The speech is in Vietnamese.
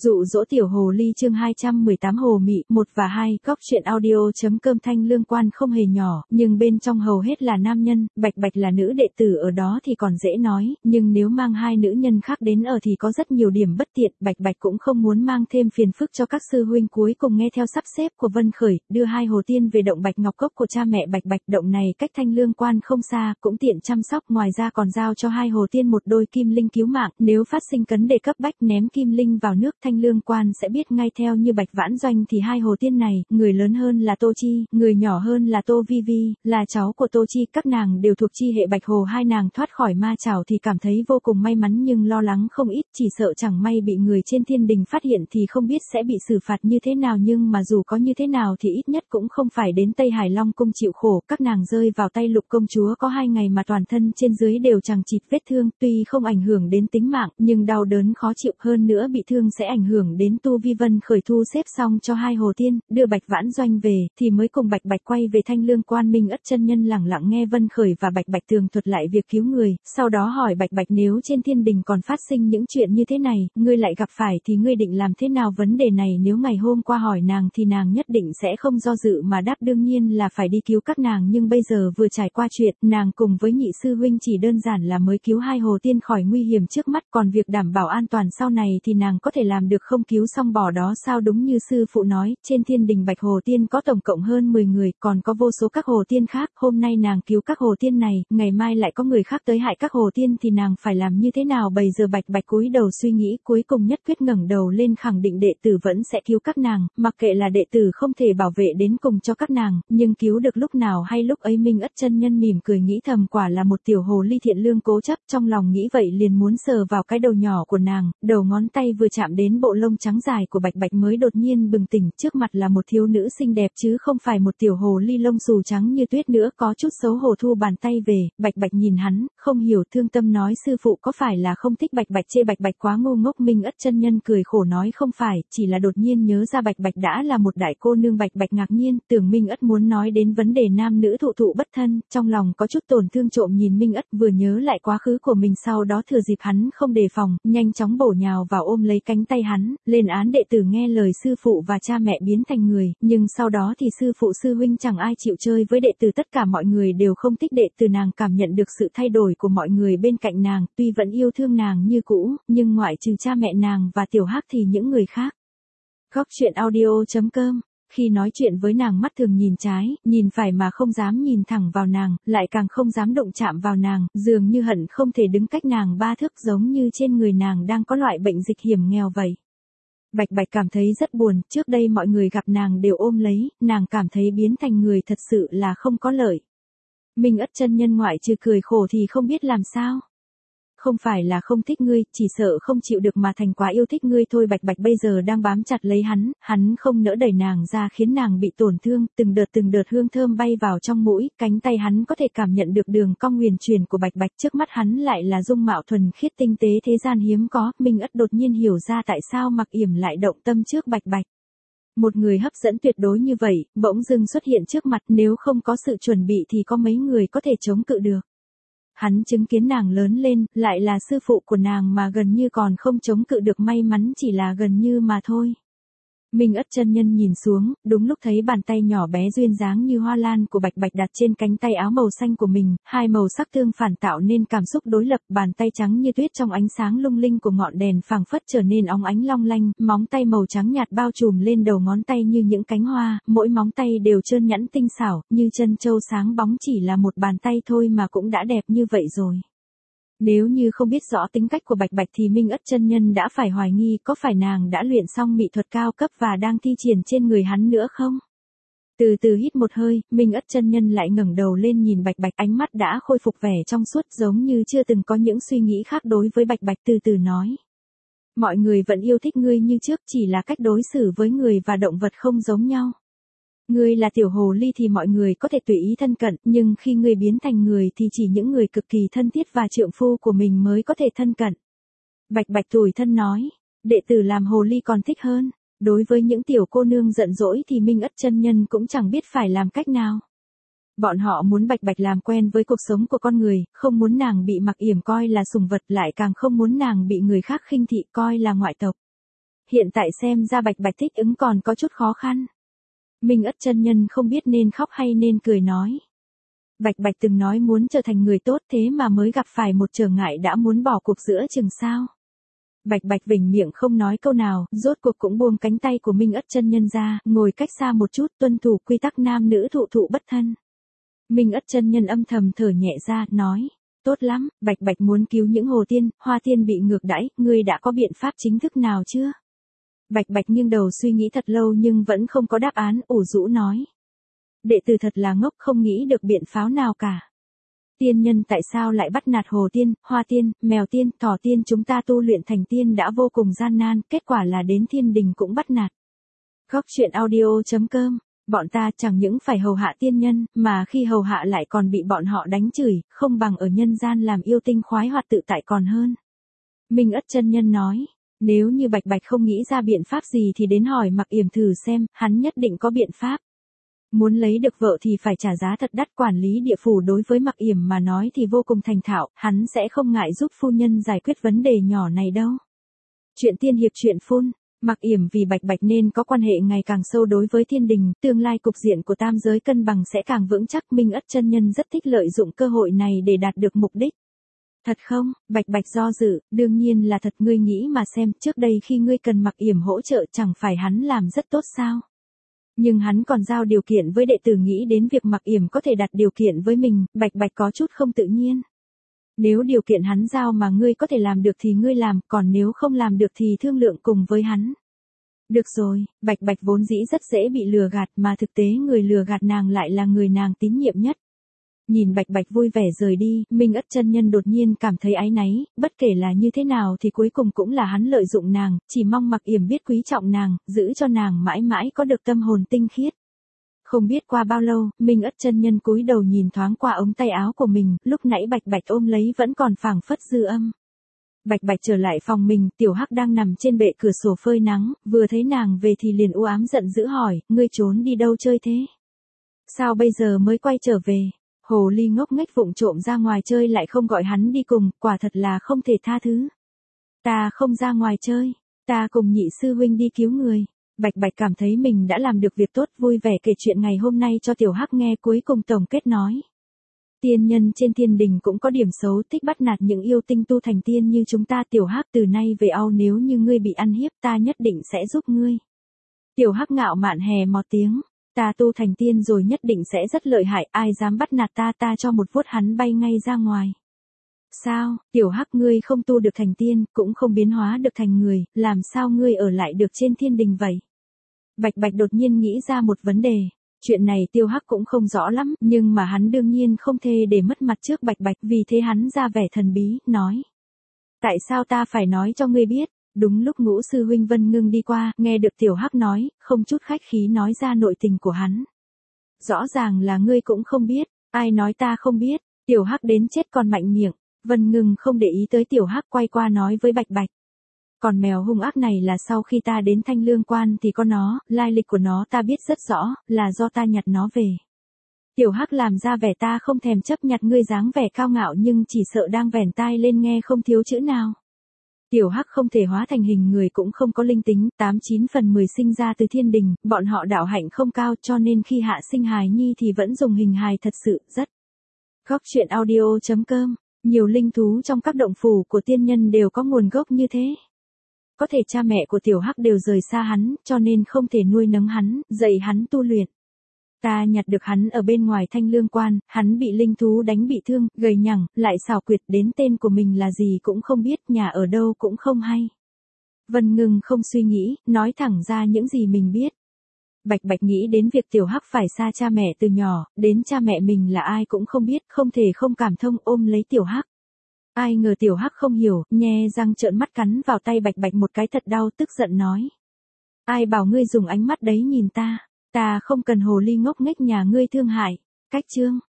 Dụ dỗ tiểu hồ ly chương 218 hồ mị 1 và 2, góc truyện audio.com. Thanh Lương Quan không hề nhỏ, nhưng bên trong hầu hết là nam nhân, Bạch Bạch là nữ đệ tử ở đó thì còn dễ nói, nhưng nếu mang hai nữ nhân khác đến ở thì có rất nhiều điểm bất tiện, Bạch Bạch cũng không muốn mang thêm phiền phức cho các sư huynh. Cuối cùng nghe theo sắp xếp của Vân Khởi, đưa hai hồ tiên về động Bạch Ngọc Cốc của cha mẹ Bạch Bạch. Động này cách Thanh Lương Quan không xa, cũng tiện chăm sóc, ngoài ra còn giao cho hai hồ tiên một đôi kim linh cứu mạng, nếu phát sinh cấn đề cấp bách ném kim linh vào nước Thanh Lương Quan sẽ biết ngay. Theo như Bạch Vãn Doanh thì hai hồ tiên này, người lớn hơn là Tô Chi, người nhỏ hơn là Tô Vi Vi, là cháu của Tô Chi, các nàng đều thuộc chi hệ Bạch Hồ. Hai nàng thoát khỏi ma chảo thì cảm thấy vô cùng may mắn nhưng lo lắng không ít, chỉ sợ chẳng may bị người trên thiên đình phát hiện thì không biết sẽ bị xử phạt như thế nào, nhưng mà dù có như thế nào thì ít nhất cũng không phải đến Tây Hải Long cung chịu khổ. Các nàng rơi vào tay Lục công chúa có 2 ngày mà toàn thân trên dưới đều chằng chịt vết thương, tuy không ảnh hưởng đến tính mạng, nhưng đau đớn khó chịu, hơn nữa bị thương sẽ ảnh hưởng đến tu vi. Vân Khởi thu xếp xong cho hai hồ tiên, đưa Bạch Vãn Doanh về, thì mới cùng Bạch Bạch quay về Thanh Lương Quan. Minh Ất chân nhân lẳng lặng nghe Vân Khởi và Bạch Bạch tường thuật lại việc cứu người, sau đó hỏi Bạch Bạch nếu trên thiên đình còn phát sinh những chuyện như thế này, ngươi lại gặp phải thì ngươi định làm thế nào? Vấn đề này nếu ngày hôm qua hỏi nàng thì nàng nhất định sẽ không do dự mà đáp đương nhiên là phải đi cứu các nàng, nhưng bây giờ vừa trải qua chuyện, nàng cùng với nhị sư huynh chỉ đơn giản là mới cứu hai hồ tiên khỏi nguy hiểm trước mắt, còn việc đảm bảo an toàn sau này thì nàng có thể làm được không cứu xong bỏ đó sao? Đúng như sư phụ nói, trên thiên đình Bạch hồ tiên có tổng cộng hơn 10 người, còn có vô số các hồ tiên khác, hôm nay nàng cứu các hồ tiên này, ngày mai lại có người khác tới hại các hồ tiên thì nàng phải làm như thế nào bây giờ? Bạch Bạch cúi đầu suy nghĩ, cuối cùng nhất quyết ngẩng đầu lên khẳng định đệ tử vẫn sẽ cứu các nàng, mặc kệ là đệ tử không thể bảo vệ đến cùng cho các nàng, nhưng cứu được lúc nào hay lúc ấy. Minh Ất chân nhân mỉm cười nghĩ thầm quả là một tiểu hồ ly thiện lương cố chấp, trong lòng nghĩ vậy liền muốn sờ vào cái đầu nhỏ của nàng, đầu ngón tay vừa chạm đến bộ lông trắng dài của Bạch Bạch mới đột nhiên bừng tỉnh, trước mặt là một thiếu nữ xinh đẹp chứ không phải một tiểu hồ ly lông xù trắng như tuyết nữa. Có chút xấu hổ thu bàn tay về, Bạch Bạch nhìn hắn, không hiểu thương tâm nói sư phụ có phải là không thích Bạch Bạch chê Bạch Bạch quá ngu ngốc? Minh Ất chân nhân cười khổ nói không phải, chỉ là đột nhiên nhớ ra Bạch Bạch đã là một đại cô nương. Bạch Bạch ngạc nhiên, tưởng Minh Ất muốn nói đến vấn đề nam nữ thụ thụ bất thân, trong lòng có chút tổn thương trộm nhìn Minh Ất, vừa nhớ lại quá khứ của mình, sau đó thừa dịp hắn không đề phòng, nhanh chóng bổ nhào vào ôm lấy cánh tay hắn, lên án đệ tử nghe lời sư phụ và cha mẹ biến thành người, nhưng sau đó thì sư phụ sư huynh chẳng ai chịu chơi với đệ tử, tất cả mọi người đều không thích đệ tử. Nàng cảm nhận được sự thay đổi của mọi người bên cạnh nàng, tuy vẫn yêu thương nàng như cũ, nhưng ngoại trừ cha mẹ nàng và Tiểu Hắc thì những người khác. Góc truyện audio.com. Khi nói chuyện với nàng mắt thường nhìn trái, nhìn phải mà không dám nhìn thẳng vào nàng, lại càng không dám động chạm vào nàng, dường như hận không thể đứng cách nàng 3 thước, giống như trên người nàng đang có loại bệnh dịch hiểm nghèo vậy. Bạch Bạch cảm thấy rất buồn, trước đây mọi người gặp nàng đều ôm lấy, nàng cảm thấy biến thành người thật sự là không có lợi. Minh Ất chân nhân ngoại trừ cười khổ thì không biết làm sao. Không phải là không thích ngươi, chỉ sợ không chịu được mà thành quá yêu thích ngươi thôi. Bạch Bạch bây giờ đang bám chặt lấy hắn không nỡ đẩy nàng ra khiến nàng bị tổn thương, từng đợt hương thơm bay vào trong mũi, cánh tay hắn có thể cảm nhận được đường cong huyền chuyển của Bạch Bạch, trước mắt hắn lại là dung mạo thuần khiết tinh tế thế gian hiếm có. Minh Ất đột nhiên hiểu ra tại sao Mặc Yểm lại động tâm trước Bạch Bạch. Một người hấp dẫn tuyệt đối như vậy, bỗng dưng xuất hiện trước mặt, nếu không có sự chuẩn bị thì có mấy người có thể chống cự được. Hắn chứng kiến nàng lớn lên, lại là sư phụ của nàng mà gần như còn không chống cự được, may mắn chỉ là gần như mà thôi. Minh Ất chân nhân nhìn xuống, đúng lúc thấy bàn tay nhỏ bé duyên dáng như hoa lan của Bạch Bạch đặt trên cánh tay áo màu xanh của mình, hai màu sắc tương phản tạo nên cảm xúc đối lập, bàn tay trắng như tuyết trong ánh sáng lung linh của ngọn đèn phảng phất trở nên óng ánh long lanh, móng tay màu trắng nhạt bao trùm lên đầu ngón tay như những cánh hoa, mỗi móng tay đều trơn nhẵn tinh xảo, như chân châu sáng bóng, chỉ là một bàn tay thôi mà cũng đã đẹp như vậy rồi. Nếu như không biết rõ tính cách của Bạch Bạch thì Minh Ất chân nhân đã phải hoài nghi có phải nàng đã luyện xong mỹ thuật cao cấp và đang thi triển trên người hắn nữa không? Từ từ hít một hơi, Minh Ất chân nhân lại ngẩng đầu lên nhìn Bạch Bạch, ánh mắt đã khôi phục vẻ trong suốt giống như chưa từng có những suy nghĩ khác đối với Bạch Bạch, từ từ nói. Mọi người vẫn yêu thích ngươi như trước, chỉ là cách đối xử với người và động vật không giống nhau. Ngươi là tiểu hồ ly thì mọi người có thể tùy ý thân cận, nhưng khi ngươi biến thành người thì chỉ những người cực kỳ thân thiết và trượng phu của mình mới có thể thân cận. Bạch Bạch tủi thân nói, đệ tử làm hồ ly còn thích hơn. Đối với những tiểu cô nương giận dỗi thì Minh Ất chân nhân cũng chẳng biết phải làm cách nào. Bọn họ muốn Bạch Bạch làm quen với cuộc sống của con người, không muốn nàng bị Mặc Yểm coi là sủng vật, lại càng không muốn nàng bị người khác khinh thị coi là ngoại tộc. Hiện tại xem ra Bạch Bạch thích ứng còn có chút khó khăn. Minh Ất chân nhân không biết nên khóc hay nên cười nói. Bạch Bạch từng nói muốn trở thành người tốt thế mà mới gặp phải một trở ngại đã muốn bỏ cuộc giữa chừng sao. Bạch Bạch vểnh miệng không nói câu nào, rốt cuộc cũng buông cánh tay của Minh Ất chân nhân ra, ngồi cách xa một chút tuân thủ quy tắc nam nữ thụ thụ bất thân. Minh Ất chân nhân âm thầm thở nhẹ ra, nói, tốt lắm, Bạch Bạch muốn cứu những hồ tiên, hoa tiên bị ngược đãi, ngươi đã có biện pháp chính thức nào chưa? Bạch Bạch nghiêng đầu suy nghĩ thật lâu nhưng vẫn không có đáp án, ủ rũ nói. Đệ tử thật là ngốc không nghĩ được biện pháp nào cả. Tiên nhân tại sao lại bắt nạt hồ tiên, hoa tiên, mèo tiên, thỏ tiên chúng ta tu luyện thành tiên đã vô cùng gian nan, kết quả là đến thiên đình cũng bắt nạt. Góc truyện audio.com, bọn ta chẳng những phải hầu hạ tiên nhân, mà khi hầu hạ lại còn bị bọn họ đánh chửi, không bằng ở nhân gian làm yêu tinh khoái hoạt tự tại còn hơn. Minh Ất chân nhân nói, nếu như Bạch Bạch không nghĩ ra biện pháp gì thì đến hỏi Mặc Yểm thử xem, hắn nhất định có biện pháp. Muốn lấy được vợ thì phải trả giá thật đắt, quản lý địa phủ đối với Mặc Yểm mà nói thì vô cùng thành thạo, hắn sẽ không ngại giúp phu nhân giải quyết vấn đề nhỏ này đâu. Chuyện tiên hiệp truyện phun, Mặc Yểm vì Bạch Bạch nên có quan hệ ngày càng sâu đối với thiên đình, tương lai cục diện của tam giới cân bằng sẽ càng vững chắc. Minh Ất chân nhân rất thích lợi dụng cơ hội này để đạt được mục đích. Thật không? Bạch Bạch do dự, đương nhiên là thật, ngươi nghĩ mà xem, trước đây khi ngươi cần Mặc Yểm hỗ trợ chẳng phải hắn làm rất tốt sao? Nhưng hắn còn giao điều kiện với đệ tử, nghĩ đến việc Mặc Yểm có thể đặt điều kiện với mình, Bạch Bạch có chút không tự nhiên. Nếu điều kiện hắn giao mà ngươi có thể làm được thì ngươi làm, còn nếu không làm được thì thương lượng cùng với hắn. Được rồi, Bạch Bạch vốn dĩ rất dễ bị lừa gạt mà thực tế người lừa gạt nàng lại là người nàng tín nhiệm nhất. Nhìn Bạch Bạch vui vẻ rời đi, Minh Ất chân nhân đột nhiên cảm thấy áy náy, bất kể là như thế nào thì cuối cùng cũng là hắn lợi dụng nàng, chỉ mong Mặc Yểm biết quý trọng nàng, giữ cho nàng mãi mãi có được tâm hồn tinh khiết. Không biết qua bao lâu, Minh Ất chân nhân cúi đầu nhìn thoáng qua ống tay áo của mình, lúc nãy Bạch Bạch ôm lấy vẫn còn phảng phất dư âm. Bạch Bạch trở lại phòng mình, Tiểu Hắc đang nằm trên bệ cửa sổ phơi nắng, vừa thấy nàng về thì liền u ám giận dữ hỏi, ngươi trốn đi đâu chơi thế? Sao bây giờ mới quay trở về? Hồ ly ngốc nghếch vụng trộm ra ngoài chơi lại không gọi hắn đi cùng, quả thật là không thể tha thứ. Ta không ra ngoài chơi, ta cùng nhị sư huynh đi cứu người. Bạch Bạch cảm thấy mình đã làm được việc tốt, vui vẻ kể chuyện ngày hôm nay cho Tiểu Hắc nghe, cuối cùng tổng kết nói. Tiên nhân trên thiên đình cũng có điểm xấu, thích bắt nạt những yêu tinh tu thành tiên như chúng ta. Tiểu Hắc, từ nay về sau nếu như ngươi bị ăn hiếp ta nhất định sẽ giúp ngươi. Tiểu Hắc ngạo mạn hè một tiếng. Ta tu thành tiên rồi nhất định sẽ rất lợi hại, ai dám bắt nạt ta, ta cho một vuốt hắn bay ngay ra ngoài. Sao, Tiểu Hắc, ngươi không tu được thành tiên, cũng không biến hóa được thành người, làm sao ngươi ở lại được trên thiên đình vậy? Bạch Bạch đột nhiên nghĩ ra một vấn đề. Chuyện này Tiêu Hắc cũng không rõ lắm, nhưng mà hắn đương nhiên không thể để mất mặt trước Bạch Bạch, vì thế hắn ra vẻ thần bí, nói. Tại sao ta phải nói cho ngươi biết? Đúng lúc Ngũ sư huynh Vân Ngưng đi qua, nghe được Tiểu Hắc nói, không chút khách khí nói ra nội tình của hắn. Rõ ràng là ngươi cũng không biết, ai nói ta không biết? Tiểu Hắc đến chết còn mạnh miệng. Vân Ngưng không để ý tới Tiểu Hắc, quay qua nói với Bạch Bạch. Còn mèo hung ác này là sau khi ta đến Thanh Lương Quan thì có nó, lai lịch của nó ta biết rất rõ, là do ta nhặt nó về. Tiểu Hắc làm ra vẻ ta không thèm chấp nhặt, ngươi dáng vẻ cao ngạo nhưng chỉ sợ đang vẻn tai lên nghe không thiếu chữ nào. Tiểu Hắc không thể hóa thành hình người cũng không có linh tính, 89 phần 10 sinh ra từ thiên đình, bọn họ đạo hạnh không cao cho nên khi hạ sinh hài nhi thì vẫn dùng hình hài thật sự, rất. Góc truyện audio.com, nhiều linh thú trong các động phủ của tiên nhân đều có nguồn gốc như thế. Có thể cha mẹ của Tiểu Hắc đều rời xa hắn, cho nên không thể nuôi nấng hắn, dạy hắn tu luyện. Ta nhặt được hắn ở bên ngoài Thanh Lương Quan, hắn bị linh thú đánh bị thương, gầy nhẳng, lại xảo quyệt, đến tên của mình là gì cũng không biết, nhà ở đâu cũng không hay. Vân Ngưng không suy nghĩ, nói thẳng ra những gì mình biết. Bạch Bạch nghĩ đến việc Tiểu Hắc phải xa cha mẹ từ nhỏ, đến cha mẹ mình là ai cũng không biết, không thể không cảm thông, ôm lấy Tiểu Hắc. Ai ngờ Tiểu Hắc không hiểu, nhe răng trợn mắt cắn vào tay Bạch Bạch một cái thật đau, tức giận nói. Ai bảo ngươi dùng ánh mắt đấy nhìn ta, ta không cần hồ ly ngốc nghếch nhà ngươi thương hại. Cách chương.